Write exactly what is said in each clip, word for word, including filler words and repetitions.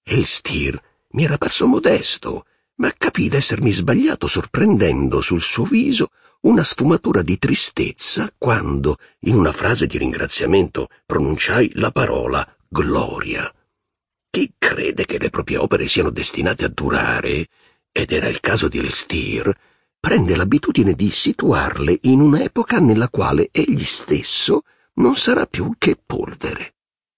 Elstir mi era parso modesto, ma capii d'essermi sbagliato sorprendendo sul suo viso una sfumatura di tristezza quando, in una frase di ringraziamento, pronunciai la parola gloria. Chi crede che le proprie opere siano destinate a durare, ed era il caso di Elstir, prende l'abitudine di situarle in un'epoca nella quale egli stesso non sarà più che polvere.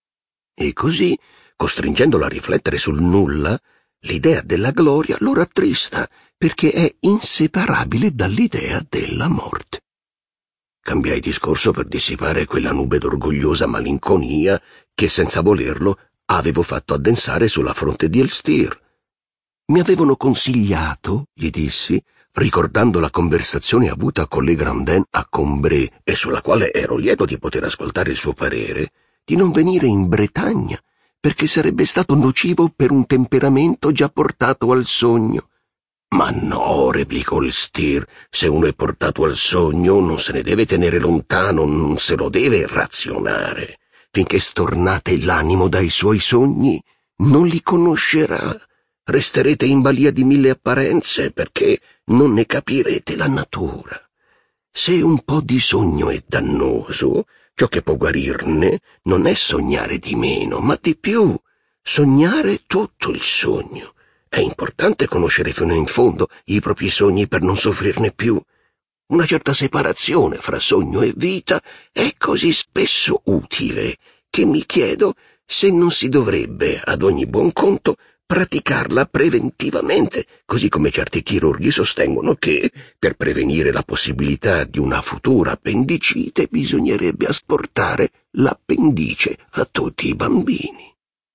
E così, costringendolo a riflettere sul nulla, l'idea della gloria lo rattrista, perché è inseparabile dall'idea della morte. Cambiai discorso per dissipare quella nube d'orgogliosa malinconia che, senza volerlo, avevo fatto addensare sulla fronte di Elstir. Mi avevano consigliato, gli dissi, ricordando la conversazione avuta con le Grandin a Combray e sulla quale ero lieto di poter ascoltare il suo parere, di non venire in Bretagna, perché sarebbe stato nocivo per un temperamento già portato al sogno. «Ma no», replicò Elstir, «se uno è portato al sogno non se ne deve tenere lontano, non se lo deve razionare. Finché stornate l'animo dai suoi sogni, non li conoscerà. Resterete in balia di mille apparenze perché non ne capirete la natura. Se un po' di sogno è dannoso, ciò che può guarirne non è sognare di meno, ma di più, sognare tutto il sogno. È importante conoscere fino in fondo i propri sogni per non soffrirne più. Una certa separazione fra sogno e vita è così spesso utile che mi chiedo se non si dovrebbe, ad ogni buon conto, praticarla preventivamente, così come certi chirurghi sostengono che, per prevenire la possibilità di una futura appendicite, bisognerebbe asportare l'appendice a tutti i bambini.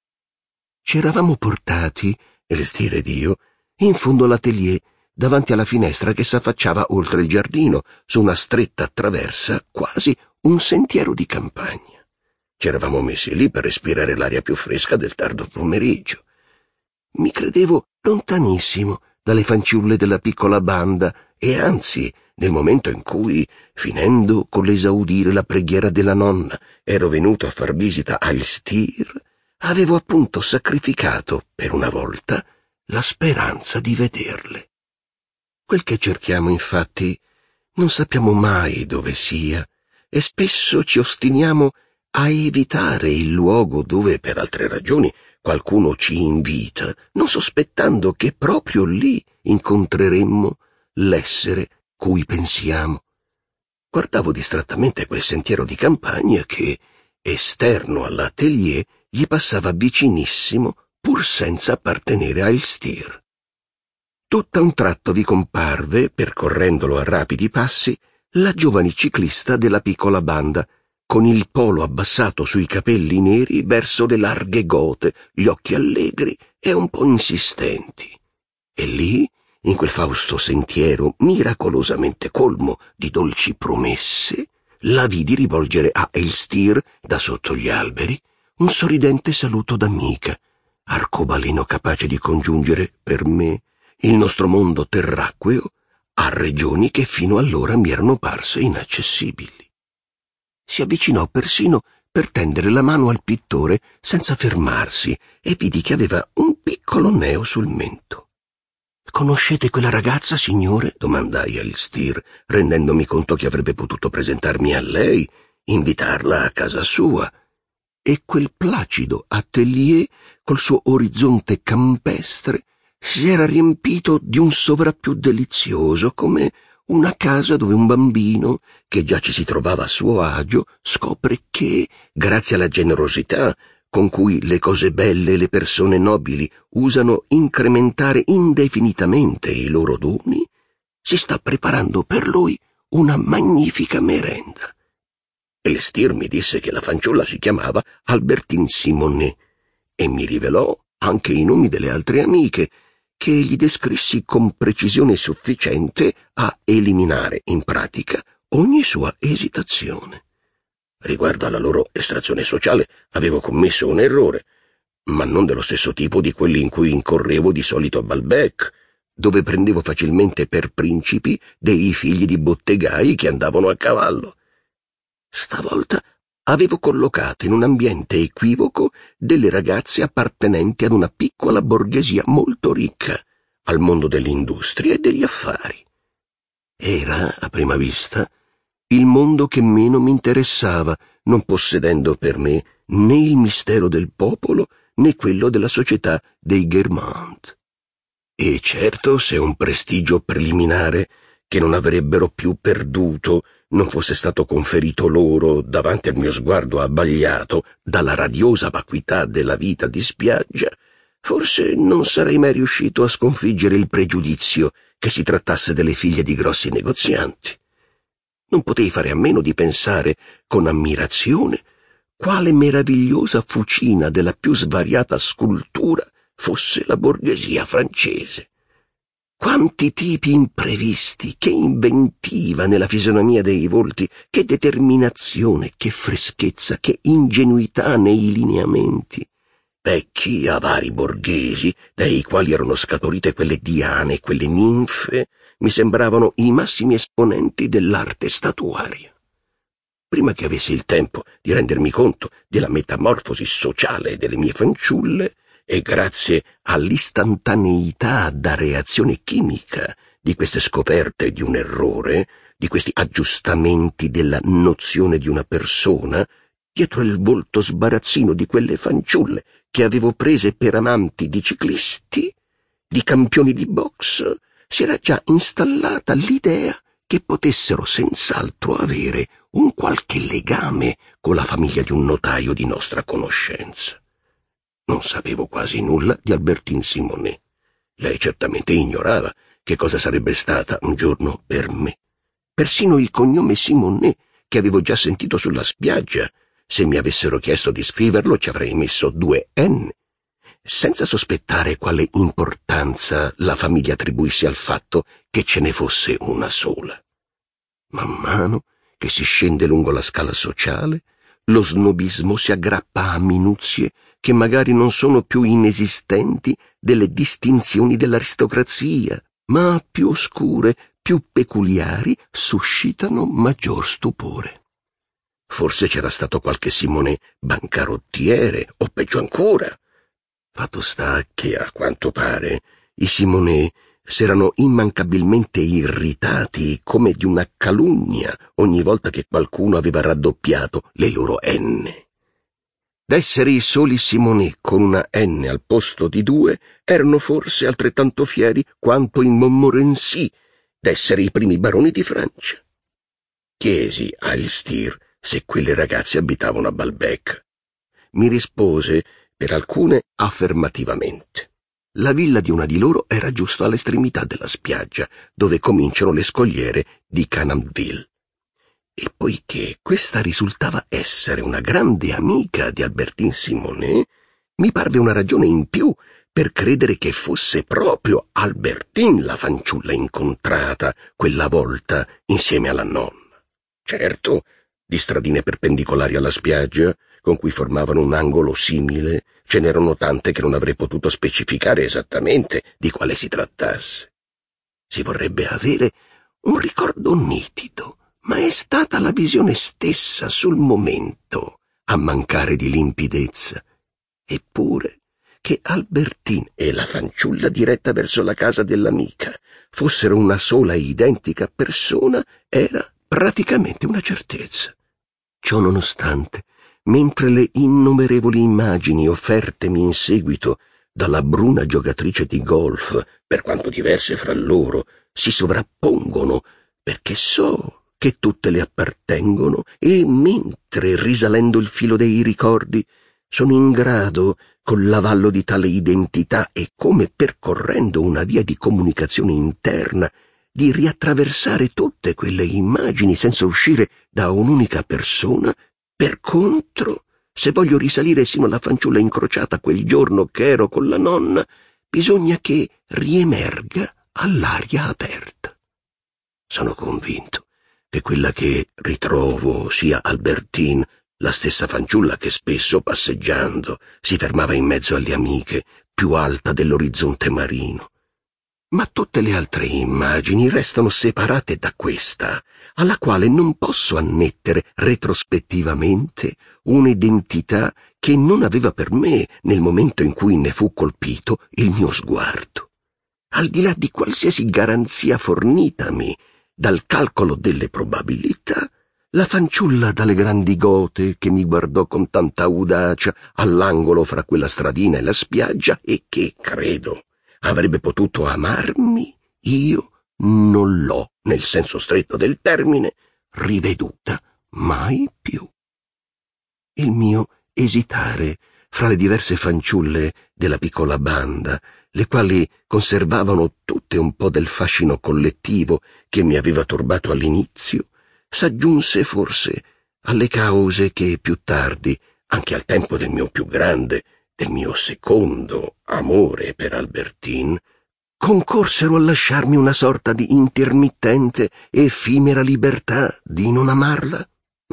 Ci eravamo portati, Elstir ed io, in fondo all'atelier, davanti alla finestra che s'affacciava oltre il giardino, su una stretta traversa, quasi un sentiero di campagna. Ci eravamo messi lì per respirare l'aria più fresca del tardo pomeriggio. Mi credevo lontanissimo dalle fanciulle della piccola banda e anzi, nel momento in cui, finendo con l'esaudire la preghiera della nonna, ero venuto a far visita a Elstir, avevo appunto sacrificato, per una volta, la speranza di vederle. Quel che cerchiamo, infatti, non sappiamo mai dove sia e spesso ci ostiniamo a evitare il luogo dove, per altre ragioni, qualcuno ci invita, non sospettando che proprio lì incontreremmo l'essere cui pensiamo. Guardavo distrattamente quel sentiero di campagna che, esterno all'atelier, gli passava vicinissimo, pur senza appartenere a Elstir. Tutt'a un tratto vi comparve, percorrendolo a rapidi passi, la giovane ciclista della piccola banda, con il polo abbassato sui capelli neri verso le larghe gote, gli occhi allegri e un po' insistenti. E lì, in quel fausto sentiero miracolosamente colmo di dolci promesse, la vidi rivolgere a Elstir, da sotto gli alberi, un sorridente saluto d'amica, arcobaleno capace di congiungere, per me, il nostro mondo terracqueo a regioni che fino allora mi erano parse inaccessibili. Si avvicinò persino per tendere la mano al pittore senza fermarsi e vidi che aveva un piccolo neo sul mento. «Conoscete quella ragazza, signore?» domandai a Elstir, rendendomi conto che avrebbe potuto presentarmi a lei, invitarla a casa sua. E quel placido atelier, col suo orizzonte campestre, si era riempito di un sovrappiù delizioso, come una casa dove un bambino, che già ci si trovava a suo agio, scopre che, grazie alla generosità con cui le cose belle e le persone nobili usano incrementare indefinitamente i loro doni, si sta preparando per lui una magnifica merenda. Elstir mi disse che la fanciulla si chiamava Albertine Simonet e mi rivelò anche i nomi delle altre amiche, che gli descrissi con precisione sufficiente a eliminare in pratica ogni sua esitazione. Riguardo alla loro estrazione sociale avevo commesso un errore, ma non dello stesso tipo di quelli in cui incorrevo di solito a Balbec, dove prendevo facilmente per principi dei figli di bottegai che andavano a cavallo. Stavolta avevo collocato in un ambiente equivoco delle ragazze appartenenti ad una piccola borghesia molto ricca, al mondo dell'industria e degli affari. Era, a prima vista, il mondo che meno mi interessava, non possedendo per me né il mistero del popolo né quello della società dei Guermantes. E certo, se un prestigio preliminare che non avrebbero più perduto non fosse stato conferito loro davanti al mio sguardo abbagliato dalla radiosa vacuità della vita di spiaggia, forse non sarei mai riuscito a sconfiggere il pregiudizio che si trattasse delle figlie di grossi negozianti. Non potei fare a meno di pensare con ammirazione quale meravigliosa fucina della più svariata scultura fosse la borghesia francese. Quanti tipi imprevisti, che inventiva nella fisonomia dei volti, che determinazione, che freschezza, che ingenuità nei lineamenti. Vecchi, avari borghesi, dai quali erano scaturite quelle diane e quelle ninfe, mi sembravano i massimi esponenti dell'arte statuaria. Prima che avessi il tempo di rendermi conto della metamorfosi sociale delle mie fanciulle, e grazie all'istantaneità da reazione chimica di queste scoperte di un errore, di questi aggiustamenti della nozione di una persona, dietro il volto sbarazzino di quelle fanciulle che avevo prese per amanti di ciclisti, di campioni di box, si era già installata l'idea che potessero senz'altro avere un qualche legame con la famiglia di un notaio di nostra conoscenza. Non sapevo quasi nulla di Albertine Simonet. Lei certamente ignorava che cosa sarebbe stata un giorno per me. Persino il cognome Simonet, che avevo già sentito sulla spiaggia, se mi avessero chiesto di scriverlo ci avrei messo due N, senza sospettare quale importanza la famiglia attribuisse al fatto che ce ne fosse una sola. Man mano che si scende lungo la scala sociale, lo snobismo si aggrappa a minuzie che magari non sono più inesistenti delle distinzioni dell'aristocrazia, ma più oscure, più peculiari, suscitano maggior stupore. Forse c'era stato qualche Simonet bancarottiere, o peggio ancora. Fatto sta che, a quanto pare, i Simonet s'erano immancabilmente irritati come di una calunnia ogni volta che qualcuno aveva raddoppiato le loro N. D'essere i soli Simonet con una N al posto di due, erano forse altrettanto fieri quanto i Montmorency d'essere i primi baroni di Francia. Chiesi a Elstir se quelle ragazze abitavano a Balbec. Mi rispose per alcune affermativamente. La villa di una di loro era giusto all'estremità della spiaggia, dove cominciano le scogliere di Canamville. E poiché questa risultava essere una grande amica di Albertine Simonet, mi parve una ragione in più per credere che fosse proprio Albertine la fanciulla incontrata quella volta insieme alla nonna. Certo, di stradine perpendicolari alla spiaggia, con cui formavano un angolo simile, ce n'erano tante che non avrei potuto specificare esattamente di quale si trattasse. Si vorrebbe avere un ricordo nitido, ma è stata la visione stessa sul momento a mancare di limpidezza. Eppure, che Albertine e la fanciulla diretta verso la casa dell'amica fossero una sola e identica persona era praticamente una certezza. Ciò nonostante, mentre le innumerevoli immagini offertemi in seguito dalla bruna giocatrice di golf, per quanto diverse fra loro, si sovrappongono, perché so che tutte le appartengono, e mentre, risalendo il filo dei ricordi, sono in grado, col l'avallo di tale identità e come percorrendo una via di comunicazione interna, di riattraversare tutte quelle immagini senza uscire da un'unica persona, per contro, se voglio risalire sino alla fanciulla incrociata quel giorno che ero con la nonna, bisogna che riemerga all'aria aperta. Sono convinto che quella che ritrovo sia Albertine, la stessa fanciulla che spesso, passeggiando, si fermava in mezzo alle amiche, più alta dell'orizzonte marino. Ma tutte le altre immagini restano separate da questa, alla quale non posso annettere retrospettivamente un'identità che non aveva per me nel momento in cui ne fu colpito il mio sguardo. Al di là di qualsiasi garanzia fornitami dal calcolo delle probabilità, la fanciulla dalle grandi gote che mi guardò con tanta audacia all'angolo fra quella stradina e la spiaggia e che, credo, avrebbe potuto amarmi, io non l'ho, nel senso stretto del termine, riveduta mai più. Il mio esitare fra le diverse fanciulle della piccola banda, le quali conservavano tutte un po' del fascino collettivo che mi aveva turbato all'inizio, s'aggiunse forse alle cause che più tardi, anche al tempo del mio più grande, del mio secondo amore per Albertine, concorsero a lasciarmi una sorta di intermittente e effimera libertà di non amarla.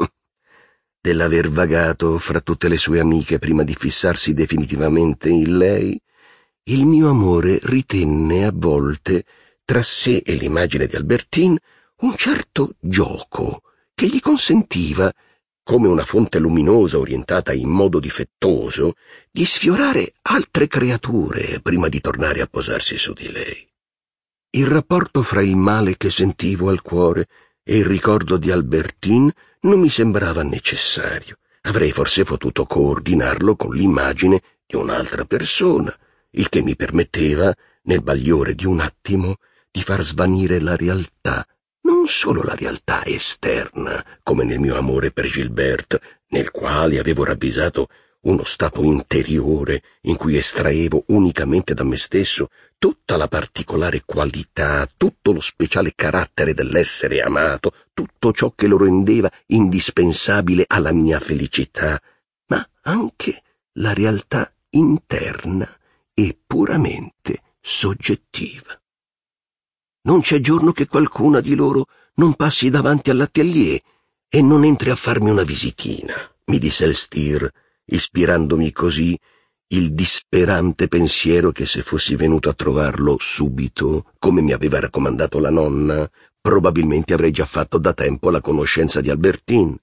Dell'aver vagato fra tutte le sue amiche prima di fissarsi definitivamente in lei, il mio amore ritenne a volte tra sé e l'immagine di Albertine un certo gioco che gli consentiva, come una fonte luminosa orientata in modo difettoso, di sfiorare altre creature prima di tornare a posarsi su di lei. Il rapporto fra il male che sentivo al cuore e il ricordo di Albertine non mi sembrava necessario. Avrei forse potuto coordinarlo con l'immagine di un'altra persona, il che mi permetteva, nel bagliore di un attimo, di far svanire la realtà, non solo la realtà esterna, come nel mio amore per Gilberte, nel quale avevo ravvisato uno stato interiore in cui estraevo unicamente da me stesso tutta la particolare qualità, tutto lo speciale carattere dell'essere amato, tutto ciò che lo rendeva indispensabile alla mia felicità, ma anche la realtà interna e puramente soggettiva. Non c'è giorno che qualcuna di loro non passi davanti all'atelier e non entri a farmi una visitina, mi disse Elstir, ispirandomi così il disperante pensiero che se fossi venuto a trovarlo subito, come mi aveva raccomandato la nonna, probabilmente avrei già fatto da tempo la conoscenza di Albertine.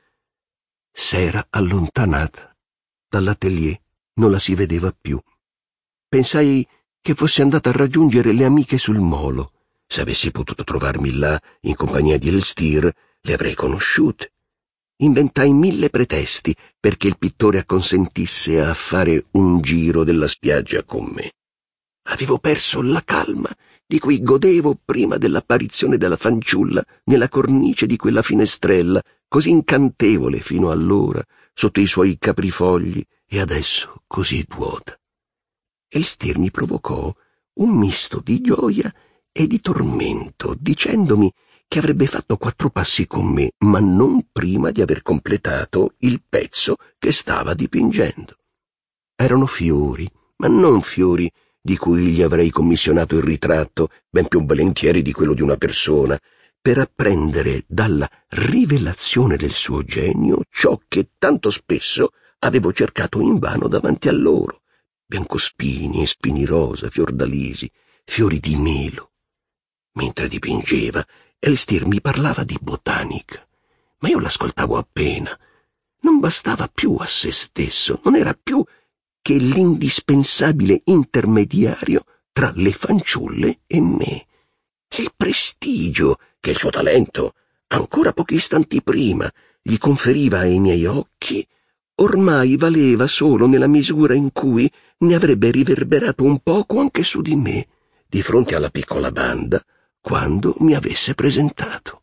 S'era allontanata dall'atelier, non la si vedeva più. Pensai che fosse andata a raggiungere le amiche sul molo. Se avessi potuto trovarmi là, in compagnia di Elstir, le avrei conosciute. Inventai mille pretesti perché il pittore acconsentisse a fare un giro della spiaggia con me. Avevo perso la calma di cui godevo prima dell'apparizione della fanciulla nella cornice di quella finestrella, così incantevole fino allora, sotto i suoi caprifogli, e adesso così vuota. Elstir mi provocò un misto di gioia e di tormento, dicendomi che avrebbe fatto quattro passi con me, ma non prima di aver completato il pezzo che stava dipingendo. Erano fiori, ma non fiori di cui gli avrei commissionato il ritratto, ben più volentieri di quello di una persona, per apprendere dalla rivelazione del suo genio ciò che tanto spesso avevo cercato invano davanti a loro: biancospini e spini rosa, fiordalisi, fiori di melo. Mentre dipingeva, Elstir mi parlava di botanica, ma io l'ascoltavo appena. Non bastava più a se stesso, non era più che l'indispensabile intermediario tra le fanciulle e me. Il prestigio che il suo talento, ancora pochi istanti prima, gli conferiva ai miei occhi, ormai valeva solo nella misura in cui ne avrebbe riverberato un poco anche su di me, di fronte alla piccola banda, quando mi avesse presentato.